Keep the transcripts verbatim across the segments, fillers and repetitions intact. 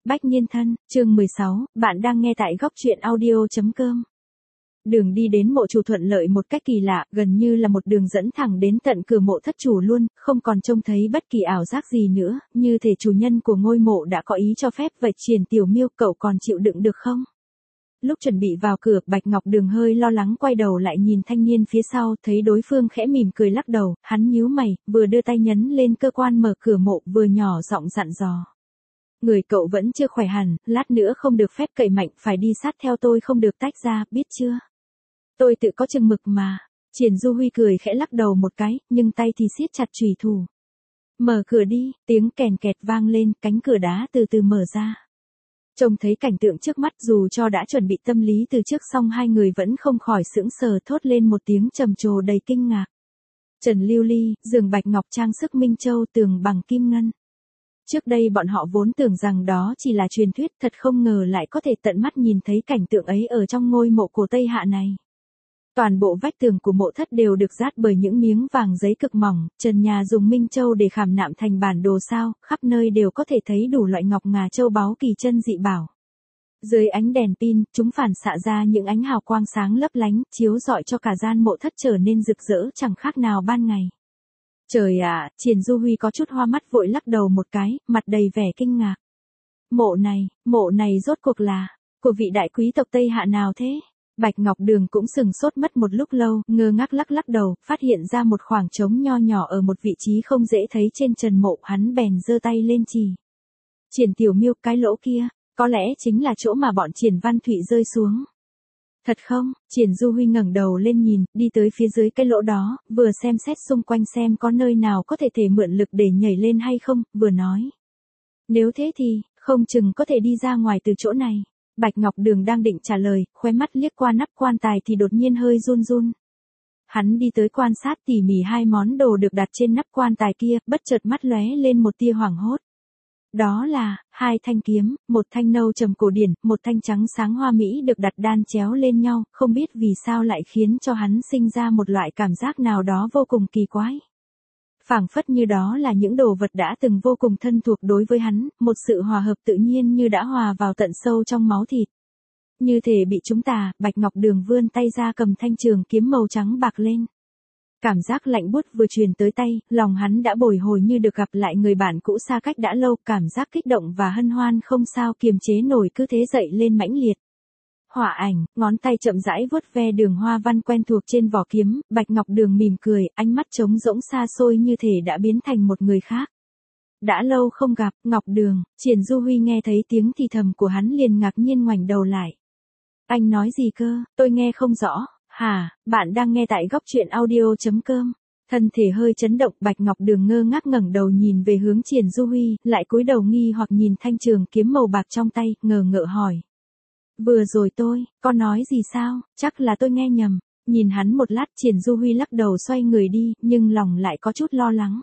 Bách niên thân, chương mười sáu, bạn đang nghe tại góc truyện audio.com. Đường đi đến mộ chủ thuận lợi một cách kỳ lạ, gần như là một đường dẫn thẳng đến tận cửa mộ thất chủ luôn, không còn trông thấy bất kỳ ảo giác gì nữa, như thể chủ nhân của ngôi mộ đã có ý cho phép vậy. Triển Tiểu Miêu, cậu còn chịu đựng được không? Lúc chuẩn bị vào cửa, Bạch Ngọc Đường hơi lo lắng quay đầu lại nhìn thanh niên phía sau, thấy đối phương khẽ mỉm cười lắc đầu, hắn nhíu mày, vừa đưa tay nhấn lên cơ quan mở cửa mộ, vừa nhỏ giọng dặn dò. Người cậu vẫn chưa khỏe hẳn, lát nữa không được phép cậy mạnh, phải đi sát theo tôi, không được tách ra, biết chưa? Tôi tự có chừng mực mà. Triển Du Huy cười khẽ lắc đầu một cái, nhưng tay thì siết chặt chùy thủ. Mở cửa đi, tiếng kèn kẹt vang lên, cánh cửa đá từ từ mở ra. Trông thấy cảnh tượng trước mắt, dù cho đã chuẩn bị tâm lý từ trước, song hai người vẫn không khỏi sững sờ, thốt lên một tiếng trầm trồ đầy kinh ngạc. Trần lưu ly, giường bạch ngọc, trang sức minh châu, tường bằng kim ngân. Trước đây bọn họ vốn tưởng rằng đó chỉ là truyền thuyết, thật không ngờ lại có thể tận mắt nhìn thấy cảnh tượng ấy ở trong ngôi mộ cổ Tây Hạ này. Toàn bộ vách tường của mộ thất đều được dát bởi những miếng vàng giấy cực mỏng, trần nhà dùng minh châu để khảm nạm thành bản đồ sao, khắp nơi đều có thể thấy đủ loại ngọc ngà châu báu kỳ chân dị bảo. Dưới ánh đèn pin, chúng phản xạ ra những ánh hào quang sáng lấp lánh, chiếu rọi cho cả gian mộ thất trở nên rực rỡ chẳng khác nào ban ngày. Trời ạ, Triển Du Huy có chút hoa mắt, vội lắc đầu một cái, mặt đầy vẻ kinh ngạc. Mộ này, mộ này rốt cuộc là của vị đại quý tộc Tây Hạ nào thế? Bạch Ngọc Đường cũng sừng sốt mất một lúc lâu, ngơ ngác lắc lắc đầu, phát hiện ra một khoảng trống nho nhỏ ở một vị trí không dễ thấy trên trần mộ, hắn bèn giơ tay lên chỉ. Triển Tiểu Miêu, cái lỗ kia, có lẽ chính là chỗ mà bọn Triển Văn Thụy rơi xuống. Thật không? Triển Du Huy ngẩng đầu lên nhìn, đi tới phía dưới cái lỗ đó, vừa xem xét xung quanh xem có nơi nào có thể thể mượn lực để nhảy lên hay không, vừa nói. Nếu thế thì, không chừng có thể đi ra ngoài từ chỗ này. Bạch Ngọc Đường đang định trả lời, khóe mắt liếc qua nắp quan tài thì đột nhiên hơi run run. Hắn đi tới quan sát tỉ mỉ hai món đồ được đặt trên nắp quan tài kia, bất chợt mắt lóe lên một tia hoảng hốt. Đó là hai thanh kiếm, một thanh nâu trầm cổ điển, một thanh trắng sáng hoa mỹ, được đặt đan chéo lên nhau, không biết vì sao lại khiến cho hắn sinh ra một loại cảm giác nào đó vô cùng kỳ quái. Phảng phất như đó là những đồ vật đã từng vô cùng thân thuộc đối với hắn, một sự hòa hợp tự nhiên như đã hòa vào tận sâu trong máu thịt. Như thể bị chúng ta, Bạch Ngọc Đường vươn tay ra cầm thanh trường kiếm màu trắng bạc lên. Cảm giác lạnh buốt vừa truyền tới tay, lòng hắn đã bồi hồi như được gặp lại người bạn cũ xa cách đã lâu, cảm giác kích động và hân hoan không sao kiềm chế nổi cứ thế dậy lên mãnh liệt. Hỏa ảnh, ngón tay chậm rãi vuốt ve đường hoa văn quen thuộc trên vỏ kiếm, Bạch Ngọc Đường mỉm cười, ánh mắt trống rỗng xa xôi như thể đã biến thành một người khác. Đã lâu không gặp, Ngọc Đường. Triển Du Huy nghe thấy tiếng thì thầm của hắn liền ngạc nhiên ngoảnh đầu lại. Anh nói gì cơ, tôi nghe không rõ. Hả, bạn đang nghe tại góc truyện audio.com. Thân thể hơi chấn động, Bạch Ngọc Đường ngơ ngác ngẩng đầu nhìn về hướng Triển Du Huy, lại cúi đầu nghi hoặc nhìn thanh trường kiếm màu bạc trong tay, ngờ ngợ hỏi. Vừa rồi tôi, có nói gì sao, chắc là tôi nghe nhầm. Nhìn hắn một lát, Triển Du Huy lắc đầu xoay người đi, nhưng lòng lại có chút lo lắng.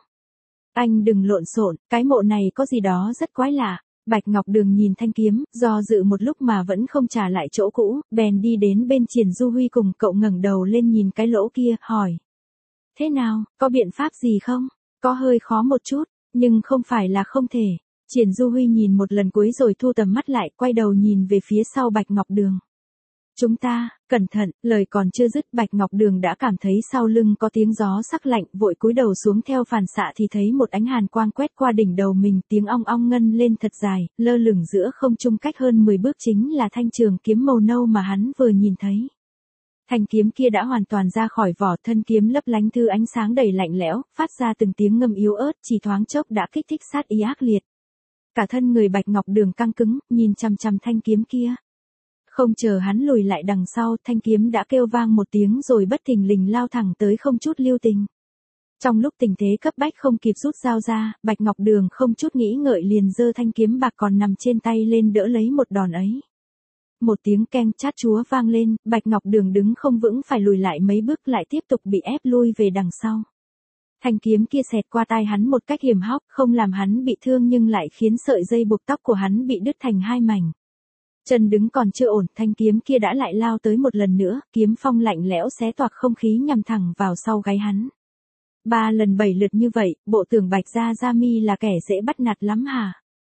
Anh đừng lộn xộn, cái mộ này có gì đó rất quái lạ. Bạch Ngọc Đường nhìn thanh kiếm, do dự một lúc mà vẫn không trả lại chỗ cũ, bèn đi đến bên Triển Du Huy cùng cậu, ngẩng đầu lên nhìn cái lỗ kia, hỏi. Thế nào, có biện pháp gì không? Có hơi khó một chút, nhưng không phải là không thể. Triển Du Huy nhìn một lần cuối rồi thu tầm mắt lại, quay đầu nhìn về phía sau Bạch Ngọc Đường. Chúng ta, cẩn thận, lời còn chưa dứt, Bạch Ngọc Đường đã cảm thấy sau lưng có tiếng gió sắc lạnh, vội cúi đầu xuống, theo phản xạ thì thấy một ánh hàn quang quét qua đỉnh đầu mình, tiếng ong ong ngân lên thật dài, lơ lửng giữa không trung cách hơn mười bước chính là thanh trường kiếm màu nâu mà hắn vừa nhìn thấy. Thanh kiếm kia đã hoàn toàn ra khỏi vỏ, thân kiếm lấp lánh thứ ánh sáng đầy lạnh lẽo, phát ra từng tiếng ngâm yếu ớt, chỉ thoáng chốc đã kích thích sát ý ác liệt. Cả thân người Bạch Ngọc Đường căng cứng, nhìn chằm chằm thanh kiếm kia. Không chờ hắn lùi lại đằng sau, thanh kiếm đã kêu vang một tiếng rồi bất thình lình lao thẳng tới, không chút lưu tình. Trong lúc tình thế cấp bách không kịp rút dao ra, Bạch Ngọc Đường không chút nghĩ ngợi liền giơ thanh kiếm bạc còn nằm trên tay lên đỡ lấy một đòn ấy. Một tiếng keng chát chúa vang lên, Bạch Ngọc Đường đứng không vững, phải lùi lại mấy bước, lại tiếp tục bị ép lui về đằng sau. Thanh kiếm kia xẹt qua tai hắn một cách hiểm hóc, không làm hắn bị thương nhưng lại khiến sợi dây buộc tóc của hắn bị đứt thành hai mảnh. Chân đứng còn chưa ổn, thanh kiếm kia đã lại lao tới một lần nữa, kiếm phong lạnh lẽo xé toạc không khí nhằm thẳng vào sau gáy hắn. Ba lần bảy lượt như vậy, bộ tưởng Bạch Gia Gia Mi là kẻ dễ bắt nạt lắm hả?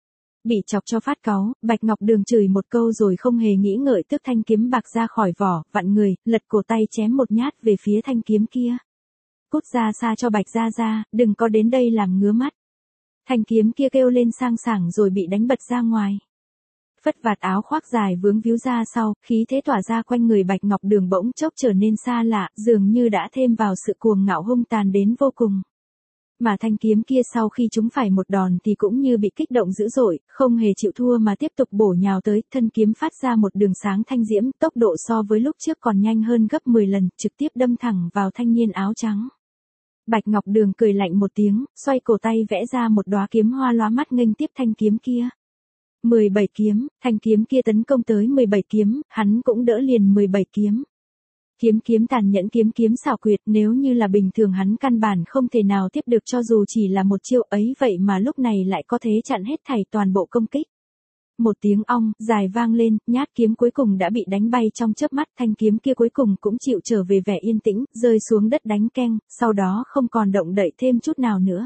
Bị chọc cho phát cáu, Bạch Ngọc Đường chửi một câu rồi không hề nghĩ ngợi tước thanh kiếm bạc ra khỏi vỏ, vặn người, lật cổ tay chém một nhát về phía thanh kiếm kia. Cút ra xa cho Bạch gia gia, đừng có đến đây làm ngứa mắt. Thanh kiếm kia kêu lên sang sảng rồi bị đánh bật ra ngoài. Phất vạt áo khoác dài vướng víu ra sau, khí thế tỏa ra quanh người Bạch Ngọc Đường bỗng chốc trở nên xa lạ, dường như đã thêm vào sự cuồng ngạo hung tàn đến vô cùng. Mà thanh kiếm kia sau khi chúng phải một đòn thì cũng như bị kích động dữ dội, không hề chịu thua mà tiếp tục bổ nhào tới, thân kiếm phát ra một đường sáng thanh diễm, tốc độ so với lúc trước còn nhanh hơn gấp mười lần, trực tiếp đâm thẳng vào thanh niên áo trắng. Bạch Ngọc Đường cười lạnh một tiếng, xoay cổ tay vẽ ra một đóa kiếm hoa lóa mắt nghênh tiếp thanh kiếm kia. mười bảy kiếm, thanh kiếm kia tấn công tới mười bảy kiếm, hắn cũng đỡ liền mười bảy kiếm. Kiếm kiếm tàn nhẫn, kiếm kiếm xảo quyệt, nếu như là bình thường hắn căn bản không thể nào tiếp được cho dù chỉ là một chiêu ấy, vậy mà lúc này lại có thế chặn hết thảy toàn bộ công kích. Một tiếng ong dài vang lên, nhát kiếm cuối cùng đã bị đánh bay trong chớp mắt, thanh kiếm kia cuối cùng cũng chịu trở về vẻ yên tĩnh, rơi xuống đất đánh keng, sau đó không còn động đậy thêm chút nào nữa.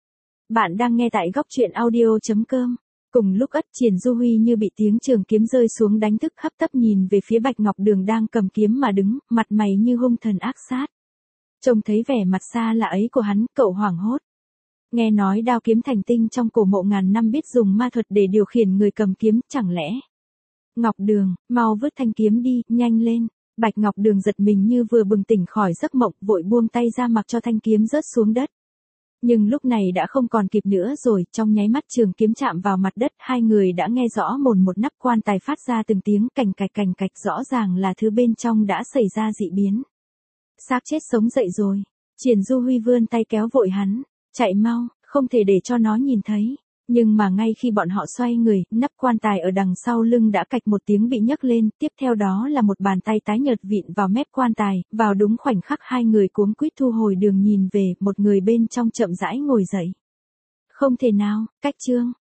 Bạn đang nghe tại góc truyện audio chấm com. Cùng lúc Ất Triển Du Huy như bị tiếng trường kiếm rơi xuống đánh thức, hấp tấp nhìn về phía Bạch Ngọc Đường đang cầm kiếm mà đứng, mặt mày như hung thần ác sát. Trông thấy vẻ mặt xa lạ ấy của hắn, cậu hoảng hốt. Nghe nói đao kiếm thành tinh trong cổ mộ ngàn năm biết dùng ma thuật để điều khiển người cầm kiếm, chẳng lẽ? Ngọc Đường, mau vứt thanh kiếm đi, nhanh lên. Bạch Ngọc Đường giật mình như vừa bừng tỉnh khỏi giấc mộng, vội buông tay ra mặc cho thanh kiếm rớt xuống đất. Nhưng lúc này đã không còn kịp nữa rồi, trong nháy mắt trường kiếm chạm vào mặt đất, hai người đã nghe rõ mồn một nắp quan tài phát ra từng tiếng cành cạch cành cạch, rõ ràng là thứ bên trong đã xảy ra dị biến. Xác chết sống dậy rồi. Triển Du Huy vươn tay kéo vội hắn, chạy mau, không thể để cho nó nhìn thấy. Nhưng mà ngay khi bọn họ xoay người, nắp quan tài ở đằng sau lưng đã cạch một tiếng bị nhấc lên, tiếp theo đó là một bàn tay tái nhợt vịn vào mép quan tài, vào đúng khoảnh khắc hai người cuống quýt thu hồi đường nhìn về, một người bên trong chậm rãi ngồi dậy. Không thể nào, Cách Trương,